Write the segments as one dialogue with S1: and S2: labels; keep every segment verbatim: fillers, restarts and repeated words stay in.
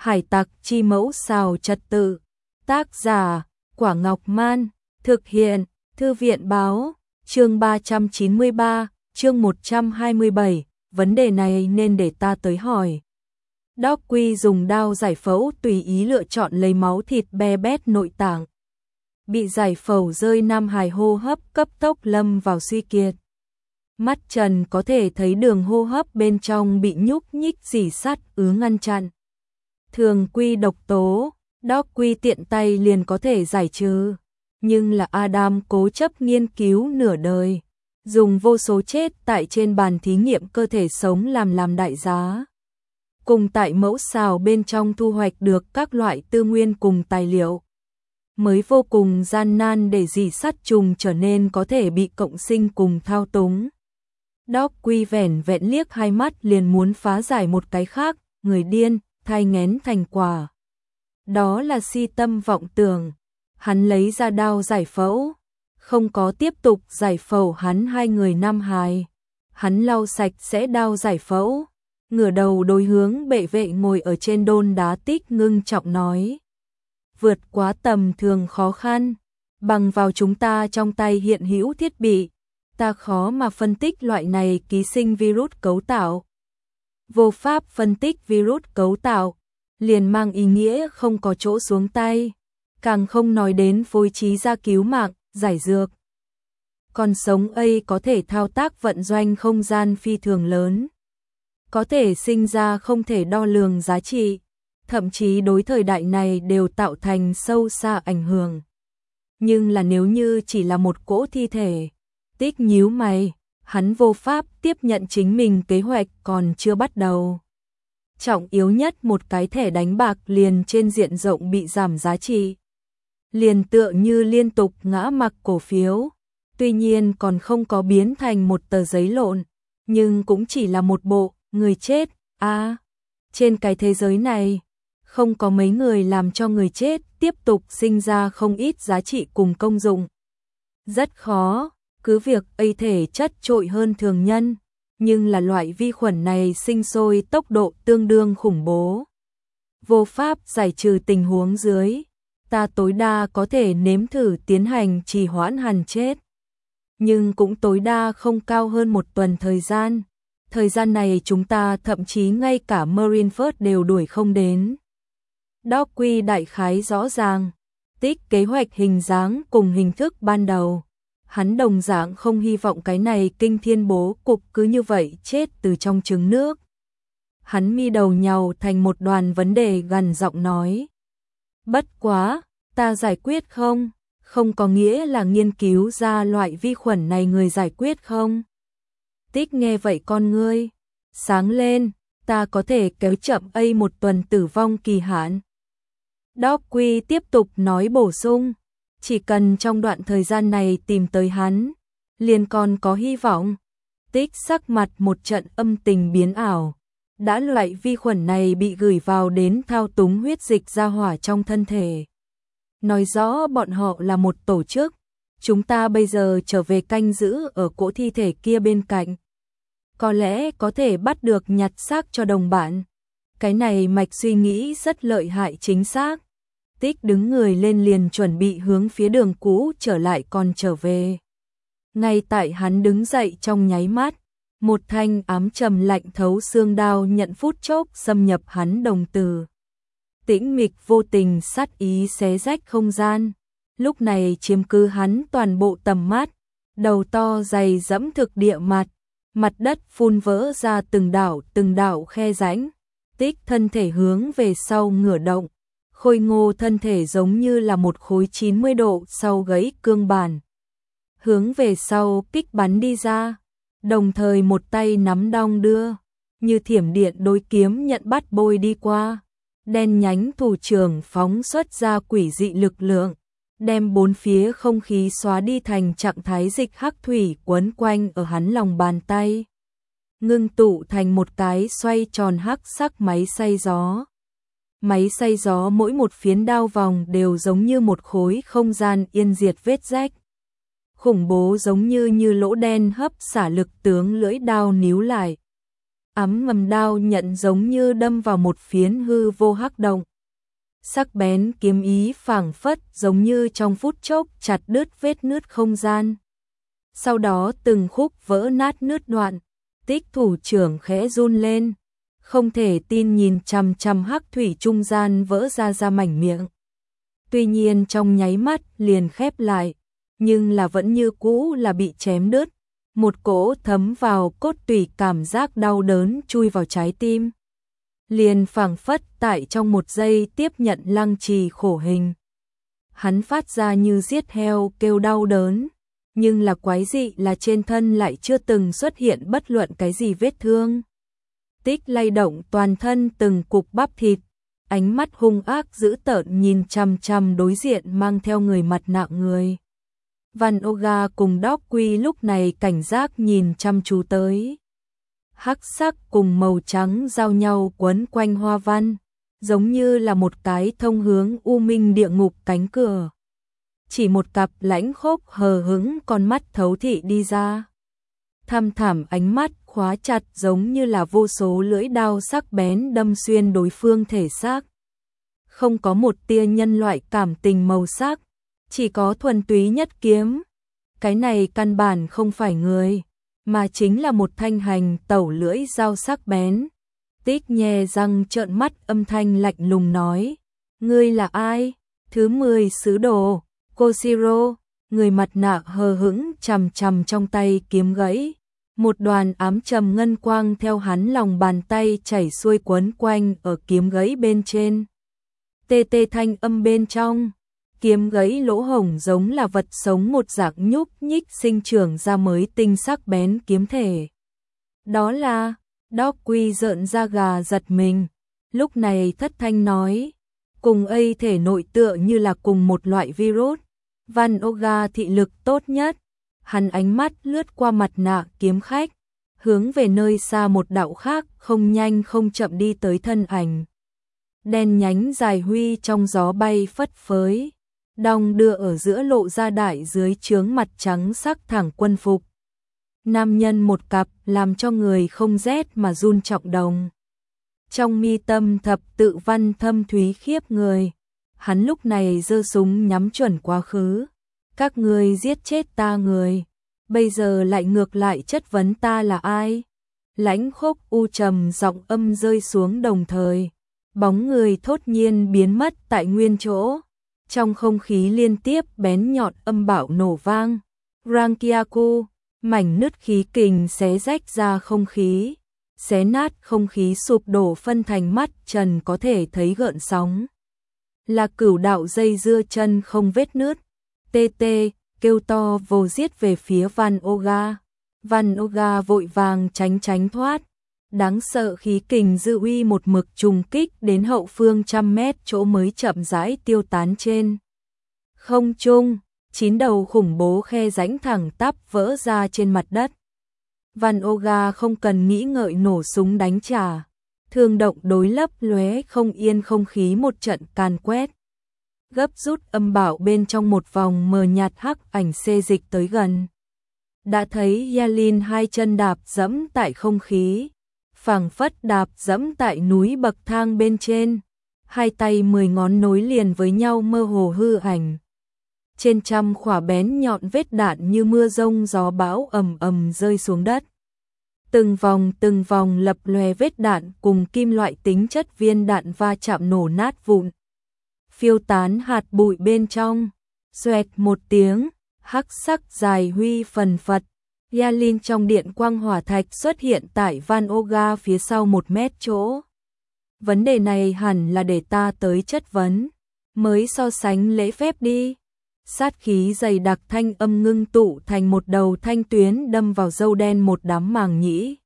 S1: Hải tặc chi mẫu xào trật tự. Tác giả, Quả Ngọc Man. Thực hiện, Thư viện báo. Chương ba trăm chín mươi ba, chương một trăm hai mươi bảy. Vấn đề này nên để ta tới hỏi. Doc Quy dùng đao giải phẫu tùy ý lựa chọn lấy máu thịt be bét nội tạng. Bị giải phẫu rơi Nam Hải hô hấp cấp tốc lâm vào suy kiệt. Mắt trần có thể thấy đường hô hấp bên trong bị nhúc nhích rỉ sắt ứ ngăn chặn. Thường quy độc tố, Doc Quy tiện tay liền có thể giải trừ. Nhưng là Adam cố chấp nghiên cứu nửa đời. Dùng vô số chết tại trên bàn thí nghiệm cơ thể sống làm làm đại giá. Cùng tại mẫu xào bên trong thu hoạch được các loại tư nguyên cùng tài liệu. Mới vô cùng gian nan để rỉ sắt trùng trở nên có thể bị cộng sinh cùng thao túng. Doc Quy vẻn vẹn liếc hai mắt liền muốn phá giải một cái khác, người điên, thai nghén thành quả. Đó là si tâm vọng tưởng. Hắn lấy ra đao giải phẫu, không có tiếp tục giải phẫu hắn hai người Nam Hải. Hắn lau sạch sẽ đao giải phẫu, ngửa đầu đối hướng bệ vệ ngồi ở trên đôn đá Tích ngưng trọng nói. Vượt quá tầm thường khó khăn, bằng vào chúng ta trong tay hiện hữu thiết bị, ta khó mà phân tích loại này ký sinh virus cấu tạo. Vô pháp phân tích virus cấu tạo, liền mang ý nghĩa không có chỗ xuống tay, càng không nói đến phối trí ra cứu mạng, giải dược. Còn sống ấy có thể thao tác vận doanh không gian phi thường lớn, có thể sinh ra không thể đo lường giá trị, thậm chí đối thời đại này đều tạo thành sâu xa ảnh hưởng. Nhưng là nếu như chỉ là một cỗ thi thể, Tích nhíu mày, hắn vô pháp tiếp nhận chính mình kế hoạch còn chưa bắt đầu. Trọng yếu nhất một cái thẻ đánh bạc liền trên diện rộng bị giảm giá trị. Liền tựa như liên tục ngã mặc cổ phiếu, tuy nhiên còn không có biến thành một tờ giấy lộn, nhưng cũng chỉ là một bộ, người chết, a à, trên cái thế giới này, không có mấy người làm cho người chết tiếp tục sinh ra không ít giá trị cùng công dụng. Rất khó, cứ việc ấy thể chất trội hơn thường nhân, nhưng là loại vi khuẩn này sinh sôi tốc độ tương đương khủng bố. Vô pháp giải trừ tình huống dưới, ta tối đa có thể nếm thử tiến hành trì hoãn hàn chết. Nhưng cũng tối đa không cao hơn một tuần thời gian. Thời gian này chúng ta thậm chí ngay cả Marineford đều đuổi không đến. Doc Quy đại khái rõ ràng, Tích kế hoạch hình dáng cùng hình thức ban đầu. Hắn đồng dạng không hy vọng cái này kinh thiên bố cục cứ như vậy chết từ trong trứng nước. Hắn mi đầu nhàu thành một đoàn vấn đề gằn giọng nói. Bất quá, ta giải quyết không? Không có nghĩa là nghiên cứu ra loại vi khuẩn này người giải quyết không? Tích nghe vậy con ngươi sáng lên, ta có thể kéo chậm ấy một tuần tử vong kỳ hạn. Doc Quy tiếp tục nói bổ sung, chỉ cần trong đoạn thời gian này tìm tới hắn, liền còn có hy vọng. Tích sắc mặt một trận âm tình biến ảo. Đã loại vi khuẩn này bị gửi vào đến thao túng huyết dịch ra hỏa trong thân thể. Nói rõ bọn họ là một tổ chức. Chúng ta bây giờ trở về canh giữ ở cỗ thi thể kia bên cạnh. Có lẽ có thể bắt được nhặt xác cho đồng bạn. Cái này mạch suy nghĩ rất lợi hại chính xác. Tích đứng người lên liền chuẩn bị hướng phía đường cũ trở lại còn trở về. Ngay tại hắn đứng dậy trong nháy mắt, một thanh ám trầm lạnh thấu xương đao nhận phút chốc xâm nhập hắn đồng tử. Tĩnh mịch vô tình sát ý xé rách không gian, lúc này chiếm cứ hắn toàn bộ tầm mắt, đầu to dày dẫm thực địa mặt, mặt đất phun vỡ ra từng đảo từng đảo khe rãnh. Tích thân thể hướng về sau ngửa động, khôi ngô thân thể giống như là một khối chín mươi độ sau gãy cương bản. Hướng về sau kích bắn đi ra, đồng thời một tay nắm đong đưa, như thiểm điện đối kiếm nhận bắt bôi đi qua. Đen nhánh thủ trưởng phóng xuất ra quỷ dị lực lượng, đem bốn phía không khí xóa đi thành trạng thái dịch hắc thủy quấn quanh ở hắn lòng bàn tay. Ngưng tụ thành một cái xoay tròn hắc sắc máy xay gió. Máy xay gió mỗi một phiến đao vòng đều giống như một khối không gian yên diệt vết rách. Khủng bố giống như như lỗ đen hấp xả lực tướng lưỡi đao níu lại. Ám ngầm đao nhận giống như đâm vào một phiến hư vô hắc động. Sắc bén kiếm ý phảng phất giống như trong phút chốc chặt đứt vết nứt không gian. Sau đó từng khúc vỡ nát nứt đoạn, Tích thủ trưởng khẽ run lên, không thể tin nhìn chằm chằm hắc thủy trung gian vỡ ra ra mảnh miệng. Tuy nhiên trong nháy mắt liền khép lại, nhưng là vẫn như cũ là bị chém đứt, một cỗ thấm vào cốt tủy cảm giác đau đớn chui vào trái tim. Liền phảng phất tại trong một giây tiếp nhận lăng trì khổ hình. Hắn phát ra như giết heo kêu đau đớn, nhưng là quái dị là trên thân lại chưa từng xuất hiện bất luận cái gì vết thương. Tích lay động toàn thân từng cục bắp thịt, ánh mắt hung ác dữ tợn nhìn chằm chằm đối diện mang theo người mặt nạ người. Van Oga cùng Đốc Quy lúc này cảnh giác nhìn chăm chú tới. Hắc sắc cùng màu trắng giao nhau quấn quanh hoa văn, giống như là một cái thông hướng u minh địa ngục cánh cửa. Chỉ một cặp lãnh khốc hờ hững con mắt thấu thị đi ra. Thăm thẳm ánh mắt khóa chặt giống như là vô số lưỡi đao sắc bén đâm xuyên đối phương thể xác. Không có một tia nhân loại cảm tình màu sắc, chỉ có thuần túy nhất kiếm. Cái này căn bản không phải người, mà chính là một thanh hành tẩu lưỡi dao sắc bén. Tích nhè răng trợn mắt âm thanh lạnh lùng nói, ngươi là ai? Thứ mười sứ đồ, Koshiro. Người mặt nạ hờ hững chằm chằm trong tay kiếm gãy. Một đoàn ám trầm ngân quang theo hắn lòng bàn tay chảy xuôi quấn quanh ở kiếm gãy bên trên. Tê tê thanh âm bên trong. Kiếm gãy lỗ hổng giống là vật sống một dạng nhúc nhích sinh trưởng ra mới tinh sắc bén kiếm thể. Đó là, Đốc Quy rợn da gà giật mình. Lúc này thất thanh nói, cùng ấy thể nội tựa như là cùng một loại virus. Van Oga thị lực tốt nhất. Hắn ánh mắt lướt qua mặt nạ kiếm khách, hướng về nơi xa một đạo khác không nhanh không chậm đi tới thân ảnh. Đen nhánh dài huy trong gió bay phất phới, đong đưa ở giữa lộ ra đại dưới trướng mặt trắng sắc thẳng quân phục. Nam nhân một cặp làm cho người không rét mà run trọng đồng. Trong mi tâm thập tự văn thâm thúy khiếp người, hắn lúc này giơ súng nhắm chuẩn quá khứ. Các ngươi giết chết ta người, bây giờ lại ngược lại chất vấn ta là ai? Lãnh khốc u trầm giọng âm rơi xuống đồng thời, bóng người thốt nhiên biến mất tại nguyên chỗ. Trong không khí liên tiếp bén nhọn âm bạo nổ vang. Rankiaku, mảnh nứt khí kình xé rách ra không khí, xé nát không khí sụp đổ phân thành mắt trần có thể thấy gợn sóng. Là cửu đạo dây dưa chân không vết nứt. Tê tê, kêu to vồ giết về phía Van Oga. Van Oga vội vàng tránh tránh thoát. Đáng sợ khí kình dư uy một mực trùng kích đến hậu phương trăm mét chỗ mới chậm rãi tiêu tán trên. Không trung, chín đầu khủng bố khe rãnh thẳng tắp vỡ ra trên mặt đất. Van Oga không cần nghĩ ngợi nổ súng đánh trả. Thương động đối lấp lóe không yên không khí một trận càn quét. Gấp rút âm bảo bên trong một vòng mờ nhạt hắc ảnh xê dịch tới gần. Đã thấy Yalin hai chân đạp dẫm tại không khí, phảng phất đạp dẫm tại núi bậc thang bên trên, hai tay mười ngón nối liền với nhau mơ hồ hư ảnh. Trên trăm khỏa bén nhọn vết đạn như mưa rông gió bão ầm ầm rơi xuống đất. Từng vòng từng vòng lập lòe vết đạn cùng kim loại tính chất viên đạn va chạm nổ nát vụn. Phiêu tán hạt bụi bên trong, xoẹt một tiếng, hắc sắc dài huy phần phật. Yalin trong điện quang hỏa thạch xuất hiện tại Van Oga phía sau một mét chỗ. Vấn đề này hẳn là để ta tới chất vấn, mới so sánh lễ phép đi. Sát khí dày đặc thanh âm ngưng tụ thành một đầu thanh tuyến đâm vào râu đen một đám màng nhĩ.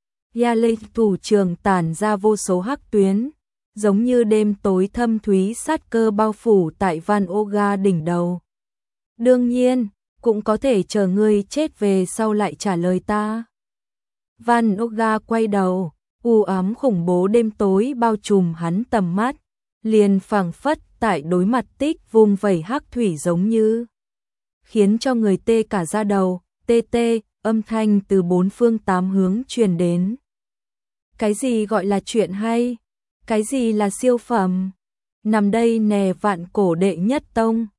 S1: Yalin thủ trường tản ra vô số hắc tuyến, giống như đêm tối thâm thúy sát cơ bao phủ tại Van Oga đỉnh đầu. Đương nhiên, cũng có thể chờ ngươi chết về sau lại trả lời ta. Van Oga quay đầu, u ám khủng bố đêm tối bao trùm hắn tầm mắt, liền phảng phất tại đối mặt Tích vùng vẩy hắc thủy giống như, khiến cho người tê cả da đầu. Tê tê, âm thanh từ bốn phương tám hướng truyền đến. Cái gì gọi là chuyện hay? Cái gì là siêu phẩm? Nằm đây nè vạn cổ đệ nhất tông.